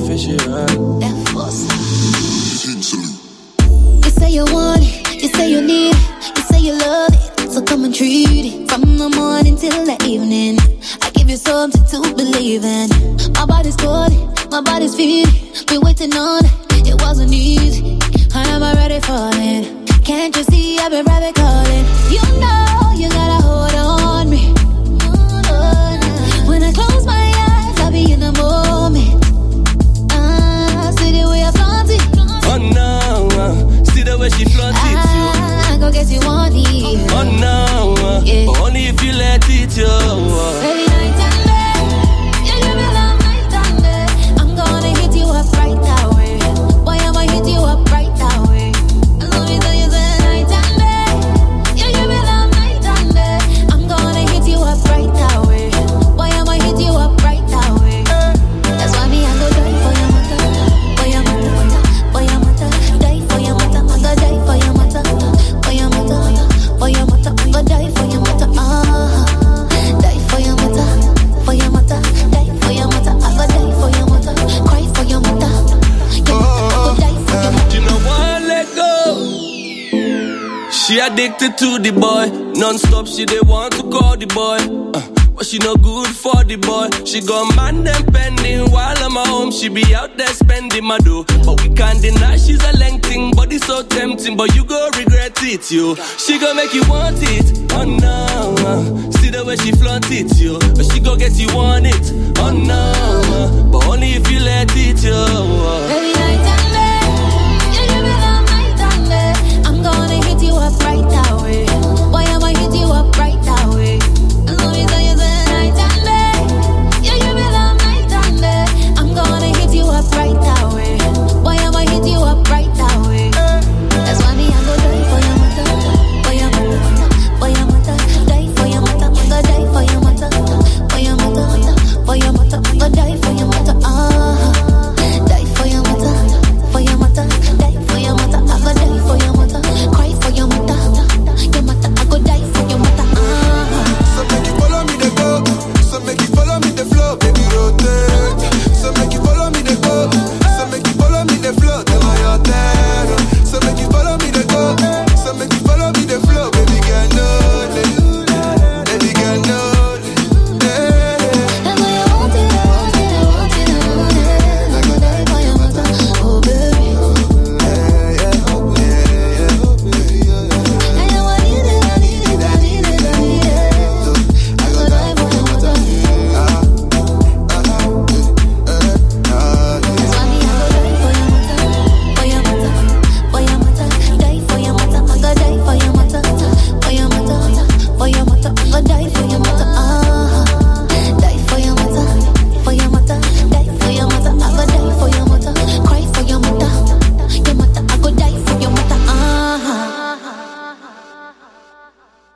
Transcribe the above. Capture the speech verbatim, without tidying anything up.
official. That force. You say you want it, you say you need it, you say you love it, so come and treat it. From the morning till the evening, I give you something to believe in. My body's calling, my body's feeling. Been waiting on it, it wasn't easy. I am already falling. Can't you see I've been private calling? You know you gotta hold on me. When I close my eyes, I'll be in the moment. Ah, see the way I flaunt it. Oh no, uh, see the way she flaunt it. Ah, go get you on it. Oh no, uh, yeah. But only if you let it, yo. Uh. Every night and day, you give me love night and day. I'm gonna hit you up right that way. Boy, I'ma hit you up right that way. And let me tell you that night and day, you give me love night and day. I'm gonna hit you up right that way. Boy, I'ma hit you up right that way. That's why me I go die for your mother, for your mother, for your mother, die for your mother. I go die for your mother, for your mother, for your mother. I go die for your mother. Ah, die for your mother, for your mother, die for your mother. I go die for your mother, cry for your mother. Your mother, I go die for your mother. You know what? Let go. She addicted to the boy, non-stop. She they want to call the boy. Uh. But she no good for the boy. She got man them pending while I'm at home. She be out there spending my dough. But we can't deny she's a lengthing. Body so tempting, but you go regret it, yo. She gon' make you want it, oh no. uh, See the way she flaunt it, yo. But she gon' get you on it, oh no. uh, But only if you let it,